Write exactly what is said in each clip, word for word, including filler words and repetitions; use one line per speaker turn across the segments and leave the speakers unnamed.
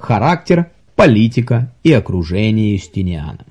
характер, политика и окружение Юстиниана.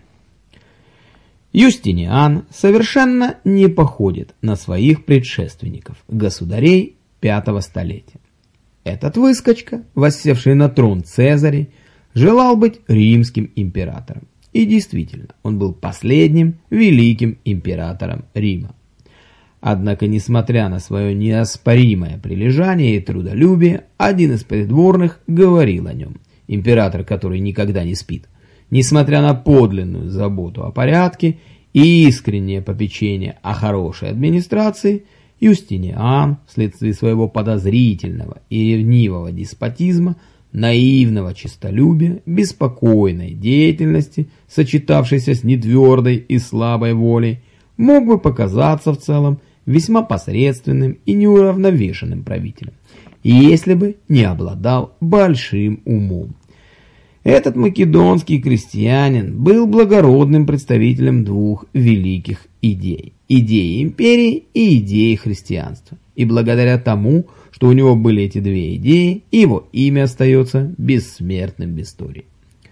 Юстиниан совершенно не походит на своих предшественников, государей пятого столетия. Этот выскочка, воссевший на трон Цезарь, желал быть римским императором. И действительно, он был последним великим императором Рима. Однако, несмотря на свое неоспоримое прилежание и трудолюбие, один из придворных говорил о нем, император, который никогда не спит. Несмотря на подлинную заботу о порядке и искреннее попечение о хорошей администрации, Юстиниан, вследствие своего подозрительного и ревнивого деспотизма, наивного честолюбия, беспокойной деятельности, сочетавшейся с нетвердой и слабой волей, мог бы показаться в целом весьма посредственным и неуравновешенным правителем, если бы не обладал большим умом. Этот македонский крестьянин был благородным представителем двух великих идей – идеи империи и идеи христианства. И благодаря тому, что у него были эти две идеи, его имя остается бессмертным в истории.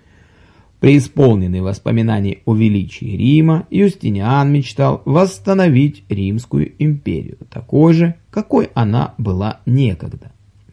Преисполненный воспоминаний о величии Рима, Юстиниан мечтал восстановить Римскую империю, такой же, какой она была некогда.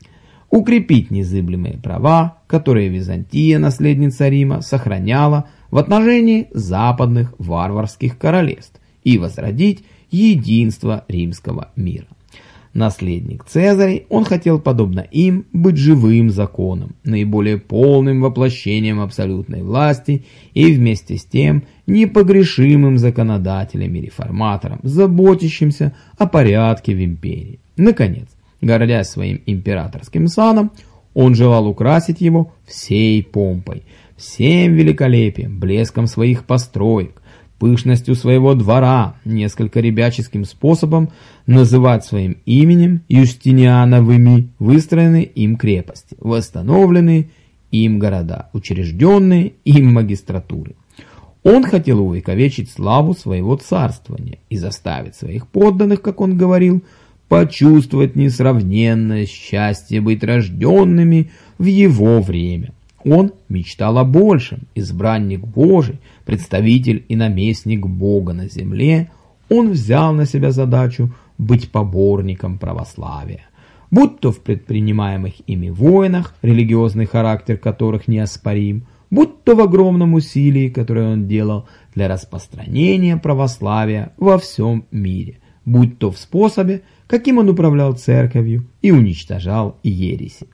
Укрепить незыблемые права, которые Византия, наследница Рима, сохраняла в отношении западных варварских королевств и возродить единство римского мира. Наследник Цезарей, он хотел, подобно им, быть живым законом, наиболее полным воплощением абсолютной власти и вместе с тем непогрешимым законодателем и реформатором, заботящимся о порядке в империи. Наконец, гордясь своим императорским саном, он желал украсить его всей помпой, всем великолепием, блеском своих построек, пышностью своего двора, несколько ребяческим способом называть своим именем Юстиниановыми выстроенные им крепости, восстановленные им города, учрежденные им магистратуры. Он хотел увековечить славу своего царствования и заставить своих подданных, как он говорил, почувствовать несравненное счастье быть рожденными в его время. Он мечтал о большем, избранник Божий, представитель и наместник Бога на земле. Он взял на себя задачу быть поборником православия. Будь то в предпринимаемых ими войнах, религиозный характер которых неоспорим, будь то в огромном усилии, которое он делал для распространения православия во всем мире, будь то в способе, каким он управлял церковью и уничтожал ереси.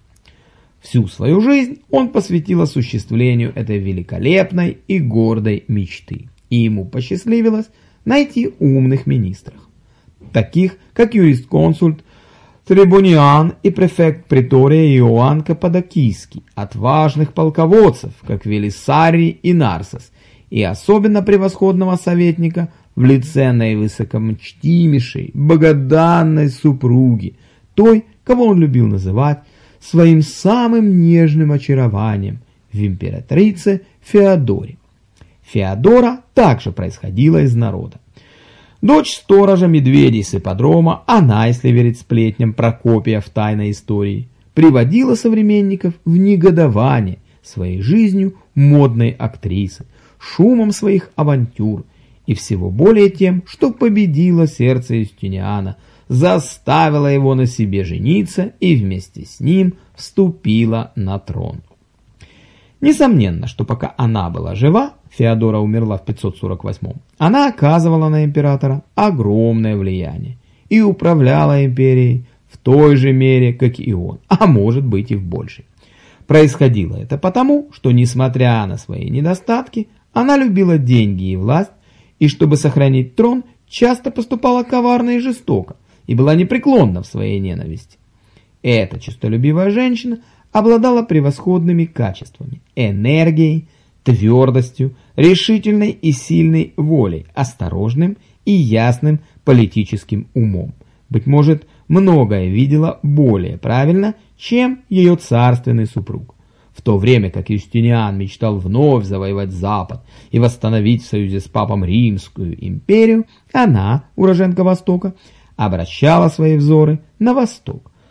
Всю свою жизнь он посвятил осуществлению этой великолепной и гордой мечты, и ему посчастливилось найти умных министров, таких как юрисконсульт Трибуниан и префект притория Иоанн Каппадокийский, отважных полководцев, как Велисарий и Нарсос, и особенно превосходного советника в лице наивысокомчтимейшей, богоданной супруги, той, кого он любил называть своим самым нежным очарованием, в императрице Феодоре. Феодора также происходила из народа. Дочь сторожа медведей с ипподрома, она, если верить сплетням Прокопия в тайной истории, приводила современников в негодование своей жизнью модной актрисы, шумом своих авантюр и всего более тем, что победила сердце Юстиниана, заставила его на себе жениться и вместе с ним вступила на трон. Несомненно, что пока она была жива, Феодора умерла в пятьсот сорок восьмом, она оказывала на императора огромное влияние и управляла империей в той же мере, как и он, а может быть и в большей. Происходило это потому, что, несмотря на свои недостатки, она любила деньги и власть, и чтобы сохранить трон, часто поступала коварно и жестоко, и была непреклонна в своей ненависти. Эта честолюбивая женщина обладала превосходными качествами, энергией, твердостью, решительной и сильной волей, осторожным и ясным политическим умом. Быть может, многое видела более правильно, чем ее царственный супруг. В то время как Юстиниан мечтал вновь завоевать Запад и восстановить в союзе с папом Римскую империю, она, уроженка Востока, обращала свои взоры на Восток.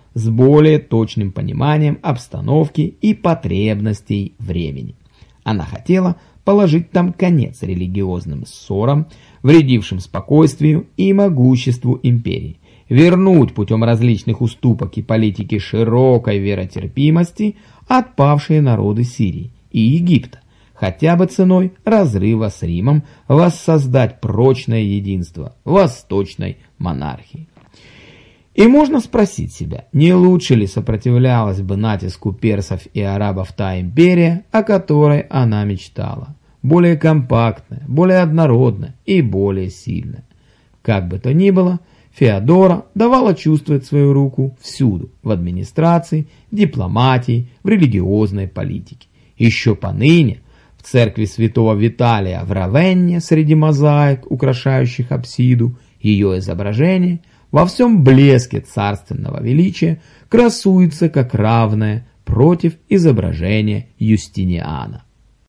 с более точным пониманием обстановки и потребностей времени. Она хотела положить там конец религиозным ссорам, вредившим спокойствию и могуществу империи, вернуть путем различных уступок и политики широкой веротерпимости отпавшие народы Сирии и Египта, хотя бы ценой разрыва с Римом воссоздать прочное единство восточной монархии. И можно спросить себя, не лучше ли сопротивлялась бы натиску персов и арабов та империя, о которой она мечтала, более компактная, более однородная и более сильная. Как бы то ни было, Феодора давала чувствовать свою руку всюду, в администрации, дипломатии, в религиозной политике. Еще поныне в церкви святого Виталия в Равенне среди мозаик, украшающих апсиду, ее изображение во всем блеске царственного величия красуется как равное против изображения Юстиниана.